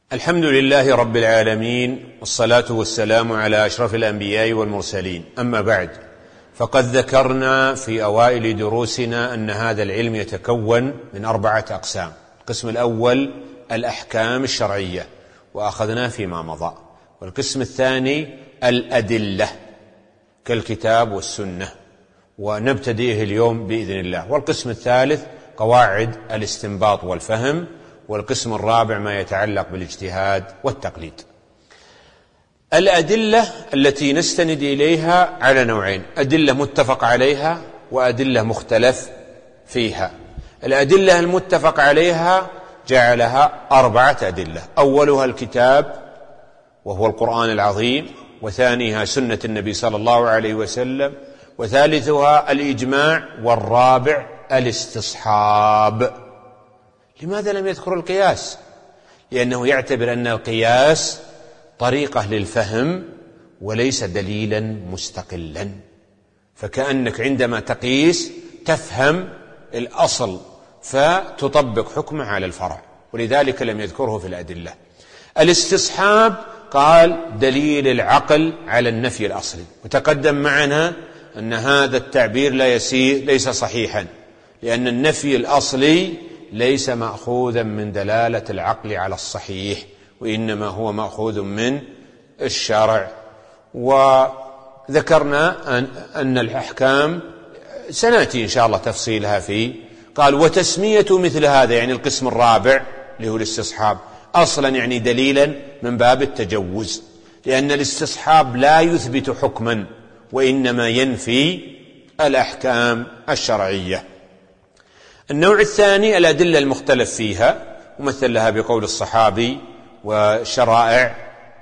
الحمد لله رب العالمين، والصلاة والسلام على أشرف الأنبياء والمرسلين. أما بعد، فقد ذكرنا في أوائل دروسنا أن هذا العلم يتكون من 4 أقسام. القسم الأول الأحكام الشرعية، وأخذناه فيما مضى. والقسم الثاني الأدلة كالكتاب والسنة، ونبتدئه اليوم بإذن الله. والقسم الثالث قواعد الاستنباط والفهم. والقسم الرابع ما يتعلق بالاجتهاد والتقليد. الأدلة التي نستند إليها على نوعين: أدلة متفق عليها وأدلة مختلف فيها. الأدلة المتفق عليها جعلها 4 أدلة: أولها الكتاب وهو القرآن العظيم، وثانيها سنة النبي صلى الله عليه وسلم، وثالثها الإجماع، والرابع الاستصحاب. لماذا لم يذكر القياس؟ لأنه يعتبر أن القياس طريقة للفهم وليس دليلا مستقلا، فكأنك عندما تقيس تفهم الأصل فتطبق حكمه على الفرع، ولذلك لم يذكره في الأدلة. الاستصحاب قال دليل العقل على النفي الأصلي، وتقدم معنا أن هذا التعبير ليس صحيحا، لأن النفي الأصلي ليس مأخوذا من دلالة العقل على الصحيح، وإنما هو مأخوذ من الشرع. وذكرنا أن الأحكام سنأتي إن شاء الله تفصيلها فيه. قال وتسمية مثل هذا، يعني القسم الرابع اللي هو الاستصحاب، أصلا يعني دليلا من باب التجوز، لأن الاستصحاب لا يثبت حكما وإنما ينفي الأحكام الشرعية. النوع الثاني الأدلة المختلف فيها، ومثل لها بقول الصحابي وشرائع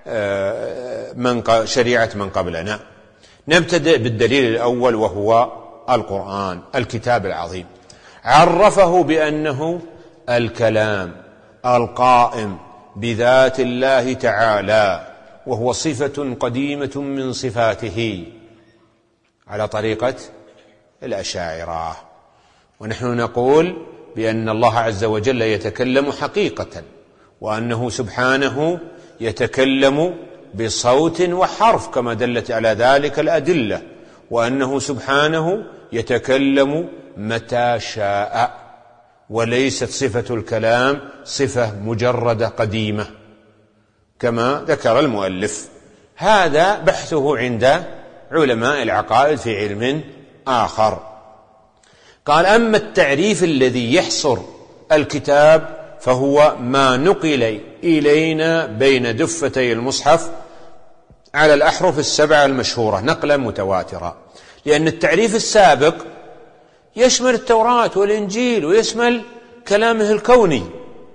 شريعة من قبلنا. نبتدئ بالدليل الأول وهو القرآن الكتاب العظيم. عرفه بأنه الكلام القائم بذات الله تعالى، وهو صفة قديمة من صفاته على طريقة الأشاعرة. ونحن نقول بأن الله عز وجل يتكلم حقيقة، وأنه سبحانه يتكلم بصوت وحرف كما دلت على ذلك الأدلة، وأنه سبحانه يتكلم متى شاء، وليست صفة الكلام صفة مجردة قديمة كما ذكر المؤلف. هذا بحثه عند علماء العقائد في علم آخر. قال أما التعريف الذي يحصر الكتاب فهو ما نقل إلينا بين دفتي المصحف على الأحرف السبعة المشهورة نقلا متواترا، لأن التعريف السابق يشمل التوراة والإنجيل ويشمل كلامه الكوني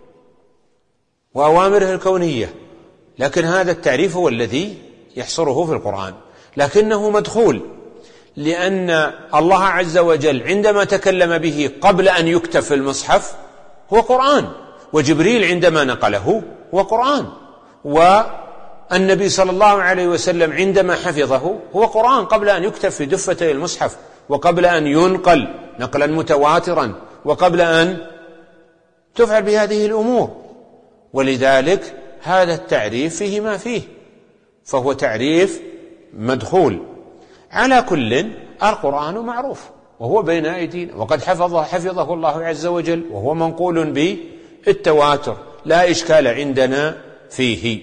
وأوامره الكونية، لكن هذا التعريف هو الذي يحصره في القرآن، لكنه مدخول، لأن الله عز وجل عندما تكلم به قبل أن يكتب في المصحف هو قرآن، وجبريل عندما نقله هو قرآن، والنبي صلى الله عليه وسلم عندما حفظه هو قرآن قبل أن يكتب في دفتي المصحف، وقبل أن ينقل نقلا متواترا، وقبل أن تفعل بهذه الأمور. ولذلك هذا التعريف فيه ما فيه، فهو تعريف مدخول. على كل القرآن معروف وهو بين أيدينا، وقد حفظه الله عز وجل، وهو منقول بالتواتر، لا إشكال عندنا فيه.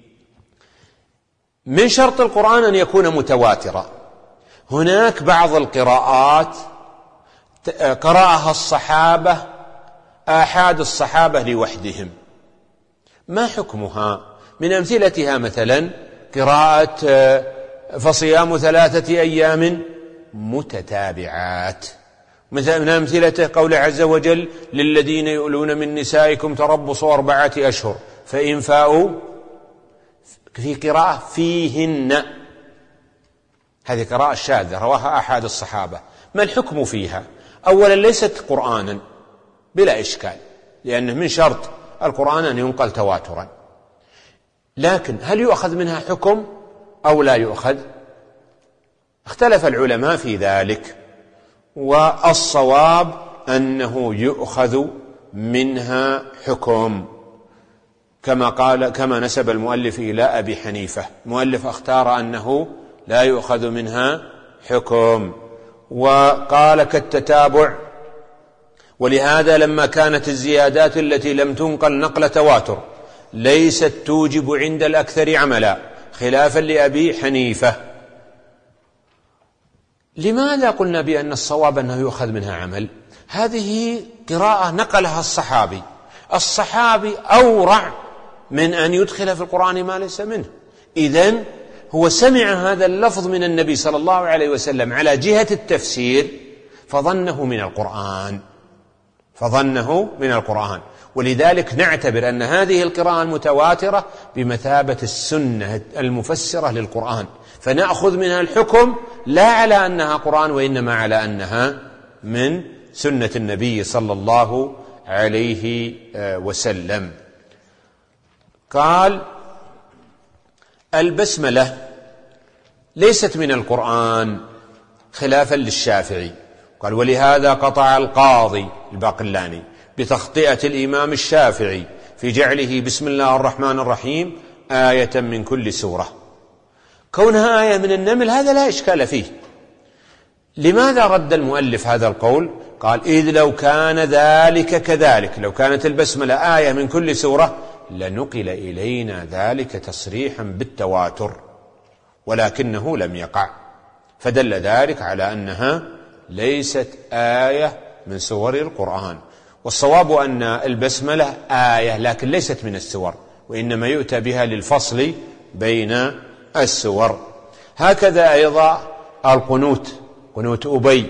من شرط القرآن أن يكون متواترا. هناك بعض القراءات قرأها الصحابة، آحاد الصحابة لوحدهم، ما حكمها؟ من أمثلتها مثلا قراءة فصيام 3 أيام متتابعات. مثلا من أمثلته قول عز وجل للذين يؤلون من نسائكم تربص 4 أشهر فإن فاءوا، في قراءة فيهن، هذه قراءة شاذة رواها أحد الصحابة. ما الحكم فيها؟ أولا ليست قرآنا بلا إشكال، لأنه من شرط القرآن أن ينقل تواترا، لكن هل يؤخذ منها حكم أو لا يؤخذ؟ اختلف العلماء في ذلك، والصواب أنه يؤخذ منها حكم، كما نسب المؤلف إلى أبي حنيفة. المؤلف اختار أنه لا يؤخذ منها حكم، وقال كالتتابع. ولهذا لما كانت الزيادات التي لم تنقل نقل تواتر ليست توجب عند الأكثر عملا خلافا لأبي حنيفة. لماذا قلنا بأن الصواب أنه يؤخذ منها عمل؟ هذه قراءة نقلها الصحابي أورع من أن يدخل في القرآن ما ليس منه. إذن هو سمع هذا اللفظ من النبي صلى الله عليه وسلم على جهة التفسير فظنه من القرآن، ولذلك نعتبر أن هذه القراءة المتواترة بمثابة السنة المفسرة للقرآن، فنأخذ منها الحكم لا على أنها قرآن وإنما على أنها من سنة النبي صلى الله عليه وسلم. قال البسملة ليست من القرآن خلافا للشافعي. قال ولهذا قطع القاضي الباقلاني بتخطئة الإمام الشافعي في جعله بسم الله الرحمن الرحيم آية من كل سورة. كونها آية من النمل هذا لا إشكال فيه. لماذا رد المؤلف هذا القول؟ قال إذ لو كان ذلك كذلك، لو كانت البسملة آية من كل سورة لنقل إلينا ذلك تصريحا بالتواتر، ولكنه لم يقع، فدل ذلك على أنها ليست آية من سور القرآن. والصواب أن البسملة آية لكن ليست من السور، وإنما يؤتى بها للفصل بين السور. هكذا أيضا القنوت، قنوت أبي،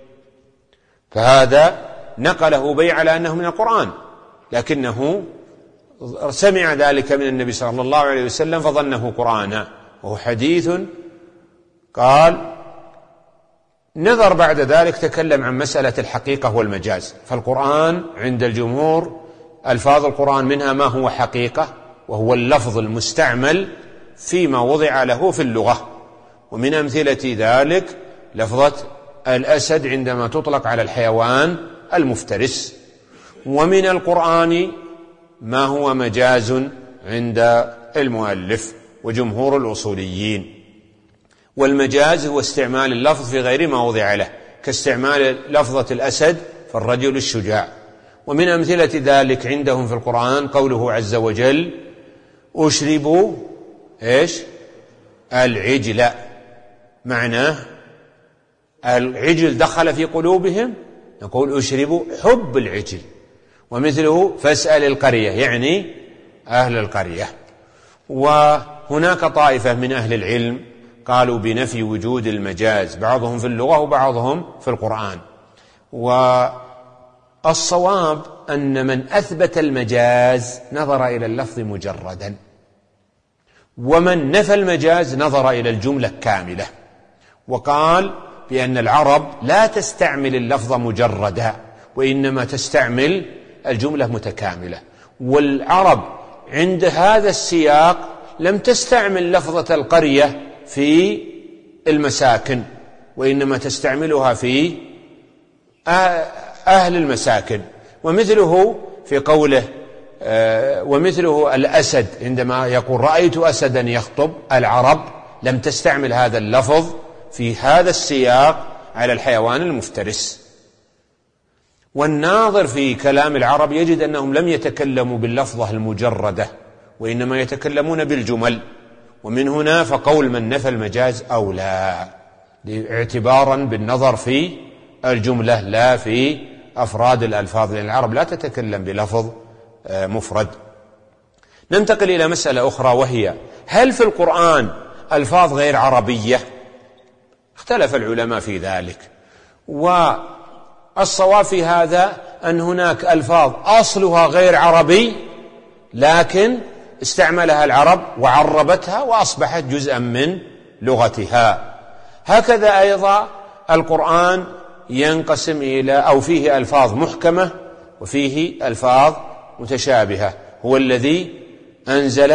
فهذا نقله أبي على أنه من القرآن، لكنه سمع ذلك من النبي صلى الله عليه وسلم فظنه قرآنا وهو حديث. قال نظر بعد ذلك تكلم عن مسألة الحقيقة والمجاز. فالقرآن عند الجمهور ألفاظ القرآن منها ما هو حقيقة وهو اللفظ المستعمل فيما وضع له في اللغة، ومن أمثلة ذلك لفظة الأسد عندما تطلق على الحيوان المفترس. ومن القرآن ما هو مجاز عند المؤلف وجمهور الأصوليين. والمجاز هو استعمال اللفظ في غير ما وضع له، كاستعمال لفظة الأسد فالرجل الشجاع. ومن أمثلة ذلك عندهم في القرآن قوله عز وجل أشربوا العجل، معناه العجل دخل في قلوبهم، نقول أشربوا حب العجل. ومثله فاسأل القرية، يعني أهل القرية. وهناك طائفة من أهل العلم قالوا بنفي وجود المجاز، بعضهم في اللغة وبعضهم في القرآن. والصواب أن من أثبت المجاز نظر إلى اللفظ مجردا، ومن نفى المجاز نظر إلى الجملة كاملة، وقال بأن العرب لا تستعمل اللفظ مجردا وإنما تستعمل الجملة متكاملة. والعرب عند هذا السياق لم تستعمل لفظة القرية في المساكن، وإنما تستعملها في أهل المساكن. ومثله في قوله ومثله الأسد عندما يقول رأيت أسدا يخطب، العرب لم تستعمل هذا اللفظ في هذا السياق على الحيوان المفترس. والناظر في كلام العرب يجد أنهم لم يتكلموا باللفظة المجردة وإنما يتكلمون بالجمل. ومن هنا فقول من نفى المجاز أولى، اعتبارا بالنظر في الجملة لا في أفراد الألفاظ، لأن العرب لا تتكلم بلفظ مفرد. ننتقل إلى مسألة أخرى، وهي هل في القرآن ألفاظ غير عربية؟ اختلف العلماء في ذلك، والصواب في هذا أن هناك ألفاظ أصلها غير عربي لكن استعملها العرب وعربتها وأصبحت جزءا من لغتها. هكذا أيضا القرآن ينقسم إلى أو فيه ألفاظ محكمة وفيه ألفاظ متشابهة. هو الذي أنزل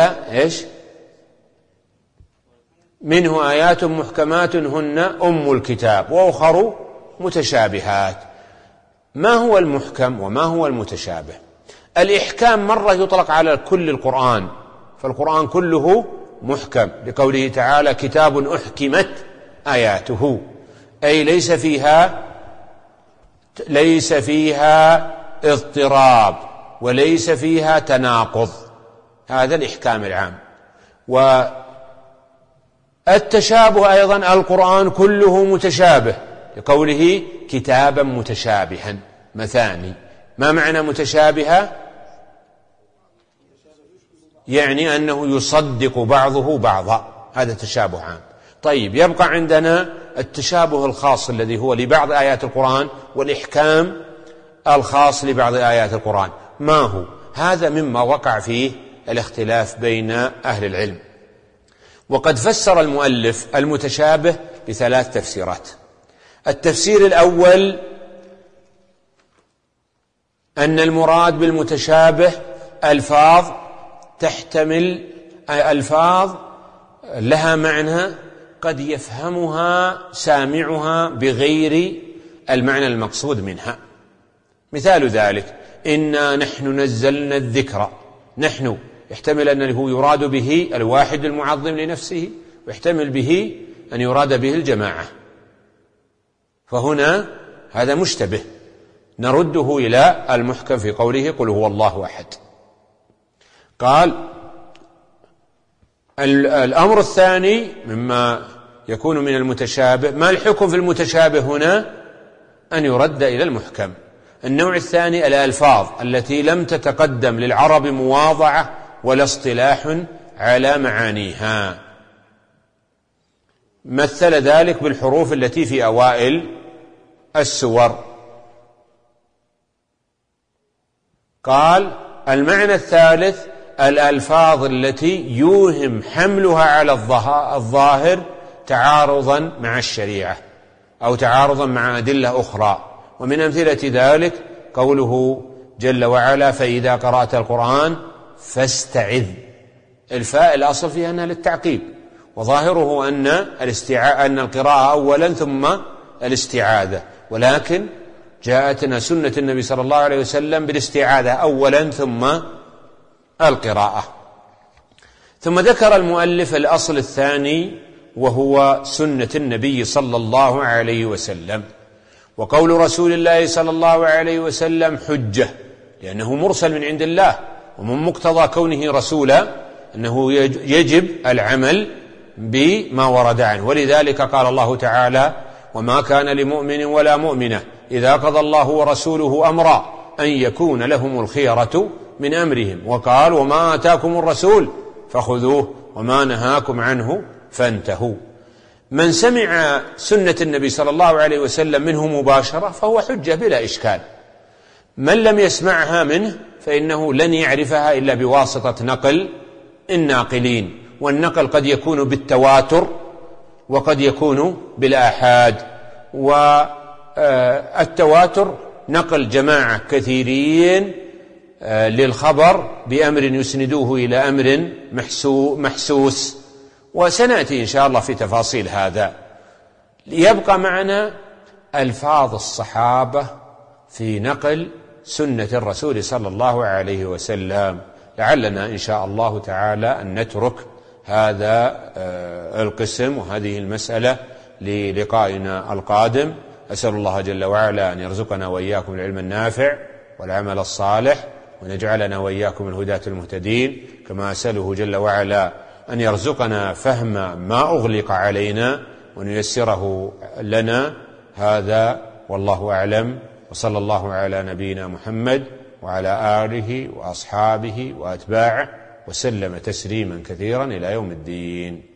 منه آيات محكمات هن أم الكتاب وأخر متشابهات. ما هو المحكم وما هو المتشابه؟ الإحكام مرة يطلق على كل القرآن، فالقرآن كله محكم لقوله تعالى كتاب أحكمت آياته، أي ليس فيها اضطراب وليس فيها تناقض، هذا الإحكام العام. والتشابه أيضا القرآن كله متشابه لقوله كتابا متشابها مثاني. ما معنى متشابهة؟ يعني أنه يصدق بعضه بعضا، هذا تشابه عام. طيب، يبقى عندنا التشابه الخاص الذي هو لبعض آيات القرآن، والإحكام الخاص لبعض آيات القرآن. ما هو؟ هذا مما وقع فيه الاختلاف بين أهل العلم. وقد فسر المؤلف المتشابه بثلاث تفسيرات. التفسير الأول أن المراد بالمتشابه ألفاظ تحتمل ألفاظ لها معنى قد يفهمها سامعها بغير المعنى المقصود منها. مثال ذلك إنا نحن نزلنا الذكر، نحن يحتمل أنه يراد به الواحد المعظم لنفسه، ويحتمل به أن يراد به الجماعة، فهنا هذا مشتبه نرده إلى المحكم في قوله قل هو الله أحد. قال الأمر الثاني مما يكون من المتشابه، ما الحكم في المتشابه هنا؟ أن يرد إلى المحكم. النوع الثاني الألفاظ التي لم تتقدم للعرب مواضعة ولا اصطلاح على معانيها، مثل ذلك بالحروف التي في أوائل السور. قال المعنى الثالث الألفاظ التي يوهم حملها على الظاهر تعارضا مع الشريعة أو تعارضا مع أدلة أخرى. ومن أمثلة ذلك قوله جل وعلا فإذا قرأت القرآن فاستعذ. الفاء الأصل فيها أنها للتعقيب، وظاهره أن القراءة أولا ثم الاستعاذة، ولكن جاءتنا سنة النبي صلى الله عليه وسلم بالاستعاذة أولا ثم القراءة. ثم ذكر المؤلف الأصل الثاني وهو سنة النبي صلى الله عليه وسلم. وقول رسول الله صلى الله عليه وسلم حجة، لأنه مرسل من عند الله، ومن مقتضى كونه رسولا أنه يجب العمل بما ورد عنه. ولذلك قال الله تعالى وما كان لمؤمن ولا مؤمنة إذا قضى الله ورسوله أمرا أن يكون لهم الخيرة من أمرهم. وقال وما آتاكم الرسول فخذوه وما نهاكم عنه فانتهوا. من سمع سنة النبي صلى الله عليه وسلم منه مباشرة فهو حجة بلا إشكال. من لم يسمعها منه فإنه لن يعرفها إلا بواسطة نقل الناقلين، والنقل قد يكون بالتواتر وقد يكون بالآحاد. والتواتر نقل جماعة كثيرين للخبر بأمر يسندوه إلى أمر محسوس، وسنأتي إن شاء الله في تفاصيل هذا. يبقى معنا ألفاظ الصحابة في نقل سنة الرسول صلى الله عليه وسلم. لعلنا إن شاء الله تعالى أن نترك هذا القسم وهذه المسألة للقائنا القادم. أسأل الله جل وعلا أن يرزقنا وإياكم العلم النافع والعمل الصالح، ونجعلنا وإياكم الهداة المهتدين. كما أسأله جل وعلا أن يرزقنا فهم ما أغلق علينا وأن ييسره لنا. هذا والله أعلم، وصلى الله على نبينا محمد وعلى آله وأصحابه وأتباعه وسلم تسليما كثيرا إلى يوم الدين.